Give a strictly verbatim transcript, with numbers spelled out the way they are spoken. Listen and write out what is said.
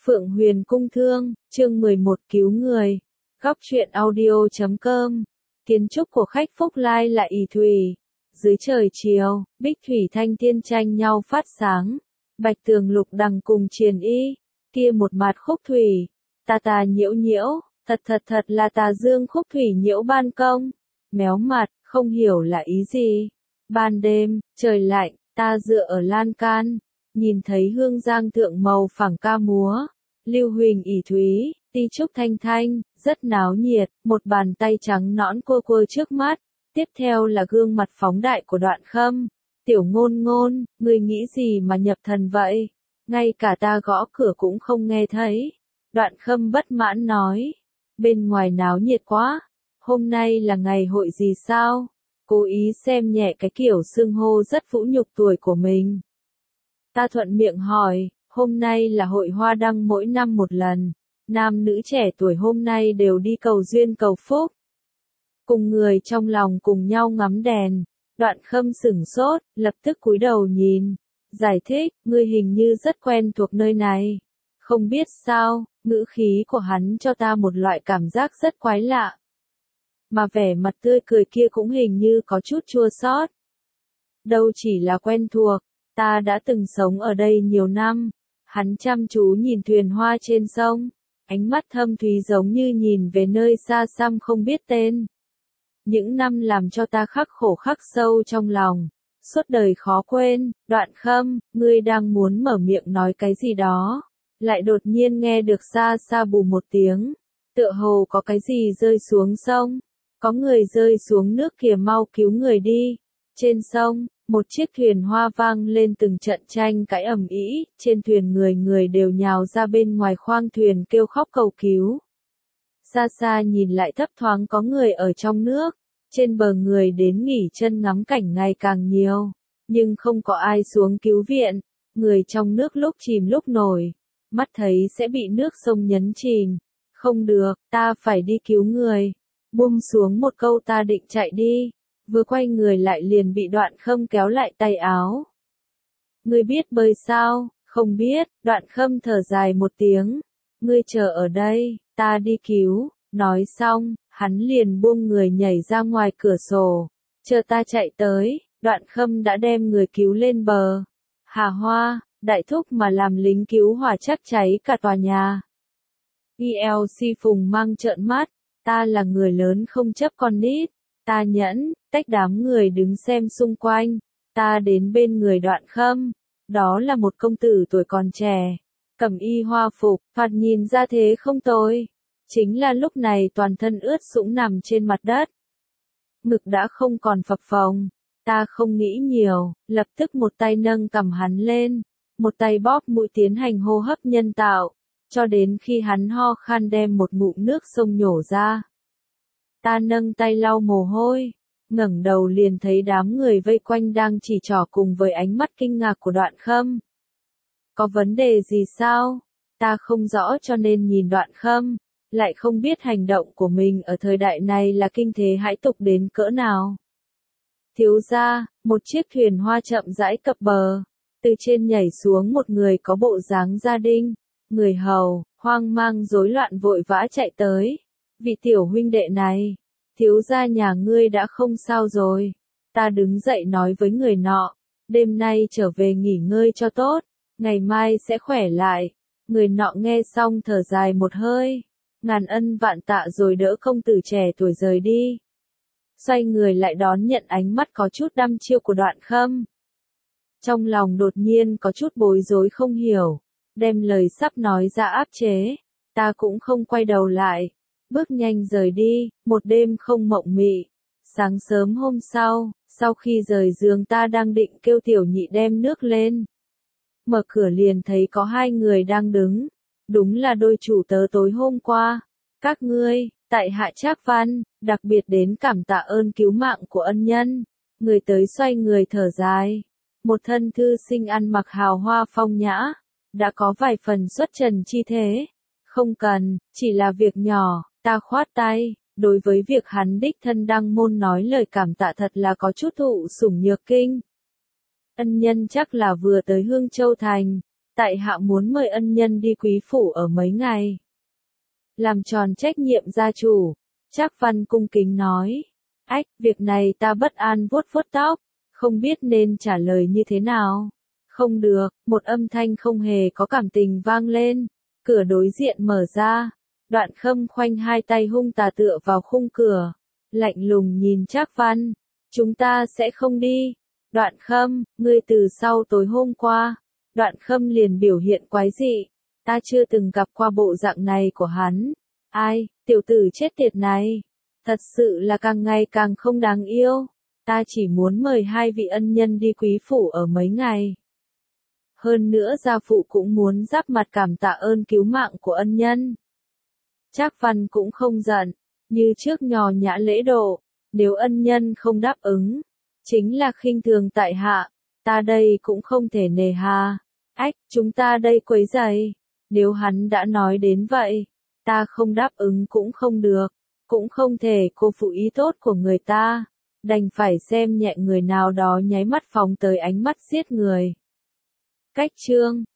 Phượng Huyền Cung Thương, chương mười một cứu người. Góc truyện audio chấm com. Kiến trúc của khách Phúc Lai là ỷ thủy. Dưới trời chiều, bích thủy thanh thiên tranh nhau phát sáng. Bạch tường lục đằng cùng triền y. Kia một mạt khúc thủy. Tà tà nhiễu nhiễu, thật thật thật là tà dương khúc thủy nhiễu ban công. Méo mặt, không hiểu là ý gì. Ban đêm, trời lạnh, ta dựa ở lan can. Nhìn thấy hương giang thượng màu phẳng ca múa. Lưu huỳnh ỷ thúy, ti trúc thanh thanh, rất náo nhiệt, một bàn tay trắng nõn cua cua trước mắt. Tiếp theo là gương mặt phóng đại của Đoạn Khâm. Tiểu ngôn ngôn, ngươi nghĩ gì mà nhập thần vậy? Ngay cả ta gõ cửa cũng không nghe thấy. Đoạn Khâm bất mãn nói. Bên ngoài náo nhiệt quá. Hôm nay là ngày hội gì sao? Cố ý xem nhẹ cái kiểu xưng hô rất vũ nhục tuổi của mình. Ta thuận miệng hỏi. Hôm nay là hội hoa đăng mỗi năm một lần. Nam nữ trẻ tuổi hôm nay đều đi cầu duyên cầu phúc. Cùng người trong lòng cùng nhau ngắm đèn. Đoạn Khâm sửng sốt, lập tức cúi đầu nhìn. Giải thích, ngươi hình như rất quen thuộc nơi này. Không biết sao, ngữ khí của hắn cho ta một loại cảm giác rất quái lạ. Mà vẻ mặt tươi cười kia cũng hình như có chút chua xót. Đâu chỉ là quen thuộc, ta đã từng sống ở đây nhiều năm. Hắn chăm chú nhìn thuyền hoa trên sông, ánh mắt thâm thúy giống như nhìn về nơi xa xăm không biết tên. Những năm làm cho ta khắc khổ khắc sâu trong lòng, suốt đời khó quên. Đoạn Khâm, ngươi đang muốn mở miệng nói cái gì đó, lại đột nhiên nghe được xa xa bù một tiếng, tựa hồ có cái gì rơi xuống sông, có người rơi xuống nước kìa, mau cứu người đi. Trên sông, một chiếc thuyền hoa vang lên từng trận tranh cãi ầm ĩ, trên thuyền người người đều nhào ra bên ngoài khoang thuyền kêu khóc cầu cứu. Xa xa nhìn lại thấp thoáng có người ở trong nước, trên bờ người đến nghỉ chân ngắm cảnh ngày càng nhiều, nhưng không có ai xuống cứu viện, người trong nước lúc chìm lúc nổi, mắt thấy sẽ bị nước sông nhấn chìm. Không được, ta phải đi cứu người. Buông xuống một câu ta định chạy đi. Vừa quay người lại liền bị Đoạn Khâm kéo lại tay áo. Ngươi biết bơi sao? Không biết. Đoạn Khâm thở dài một tiếng. Ngươi chờ ở đây, ta đi cứu. Nói xong, hắn liền buông người nhảy ra ngoài cửa sổ. Chờ ta chạy tới, Đoạn Khâm đã đem người cứu lên bờ. Hà Hoa, đại thúc mà làm lính cứu hỏa chắc cháy cả tòa nhà. i lờ xê Phùng Mang trợn mắt. Ta là người lớn không chấp con nít. Ta nhẫn, tách đám người đứng xem xung quanh. Ta đến bên người Đoạn Khâm. Đó là một công tử tuổi còn trẻ. Cẩm y hoa phục, thoạt nhìn ra thế không tồi. Chính là lúc này toàn thân ướt sũng nằm trên mặt đất. Ngực đã không còn phập phồng. Ta không nghĩ nhiều, lập tức một tay nâng cằm hắn lên. Một tay bóp mũi tiến hành hô hấp nhân tạo. Cho đến khi hắn ho khan đem một ngụm nước sông nhổ ra. Ta nâng tay lau mồ hôi, ngẩng đầu liền thấy đám người vây quanh đang chỉ trỏ cùng với ánh mắt kinh ngạc của Đoạn Khâm. Có vấn đề gì sao? Ta không rõ cho nên nhìn Đoạn Khâm, lại không biết hành động của mình ở thời đại này là kinh thế hãi tục đến cỡ nào. Thiếu gia, một chiếc thuyền hoa chậm rãi cập bờ, từ trên nhảy xuống một người có bộ dáng gia đình, người hầu, hoang mang rối loạn vội vã chạy tới. Vị tiểu huynh đệ này, thiếu gia nhà ngươi đã không sao rồi. Ta đứng dậy nói với người nọ, đêm nay trở về nghỉ ngơi cho tốt, ngày mai sẽ khỏe lại. Người nọ nghe xong thở dài một hơi, ngàn ân vạn tạ rồi đỡ công tử trẻ tuổi rời đi. Xoay người lại đón nhận ánh mắt có chút đăm chiêu của Đoạn Khâm. Trong lòng đột nhiên có chút bối rối không hiểu, đem lời sắp nói ra áp chế, ta cũng không quay đầu lại. Bước nhanh rời đi, một đêm không mộng mị. Sáng sớm hôm sau, sau khi rời giường ta đang định kêu tiểu nhị đem nước lên. Mở cửa liền thấy có hai người đang đứng. Đúng là đôi chủ tớ tối hôm qua. Các ngươi, tại hạ Trác Văn, đặc biệt đến cảm tạ ơn cứu mạng của ân nhân. Người tới xoay người thở dài. Một thân thư sinh ăn mặc hào hoa phong nhã. Đã có vài phần xuất trần chi thế. Không cần, chỉ là việc nhỏ. Ta khoát tay, đối với việc hắn đích thân đăng môn nói lời cảm tạ thật là có chút thụ sủng nhược kinh. Ân nhân chắc là vừa tới Hương Châu Thành. tại hạ muốn mời ân nhân đi quý phủ ở mấy ngày. Làm tròn trách nhiệm gia chủ, Trác Văn cung kính nói. Ách, việc này ta bất an vuốt vuốt tóc, không biết nên trả lời như thế nào. Không được, một âm thanh không hề có cảm tình vang lên, cửa đối diện mở ra, Đoạn Khâm khoanh hai tay hung tà tựa vào khung cửa, lạnh lùng nhìn Trác Văn, chúng ta sẽ không đi. Đoạn Khâm, ngươi từ sau tối hôm qua, Đoạn Khâm liền biểu hiện quái dị, ta chưa từng gặp qua bộ dạng này của hắn. Ai, tiểu tử chết tiệt này, thật sự là càng ngày càng không đáng yêu. Ta chỉ muốn mời hai vị ân nhân đi quý phủ ở mấy ngày. Hơn nữa gia phụ cũng muốn giáp mặt cảm tạ ơn cứu mạng của ân nhân. Trác Văn cũng không giận, như trước nhò nhã lễ độ, nếu ân nhân không đáp ứng, chính là khinh thường tại hạ, ta đây cũng không thể nề hà. Ách, chúng ta đây quấy rầy, nếu hắn đã nói đến vậy, ta không đáp ứng cũng không được, cũng không thể cô phụ ý tốt của người ta, đành phải xem nhẹ người nào đó nháy mắt phóng tới ánh mắt giết người. Cách chương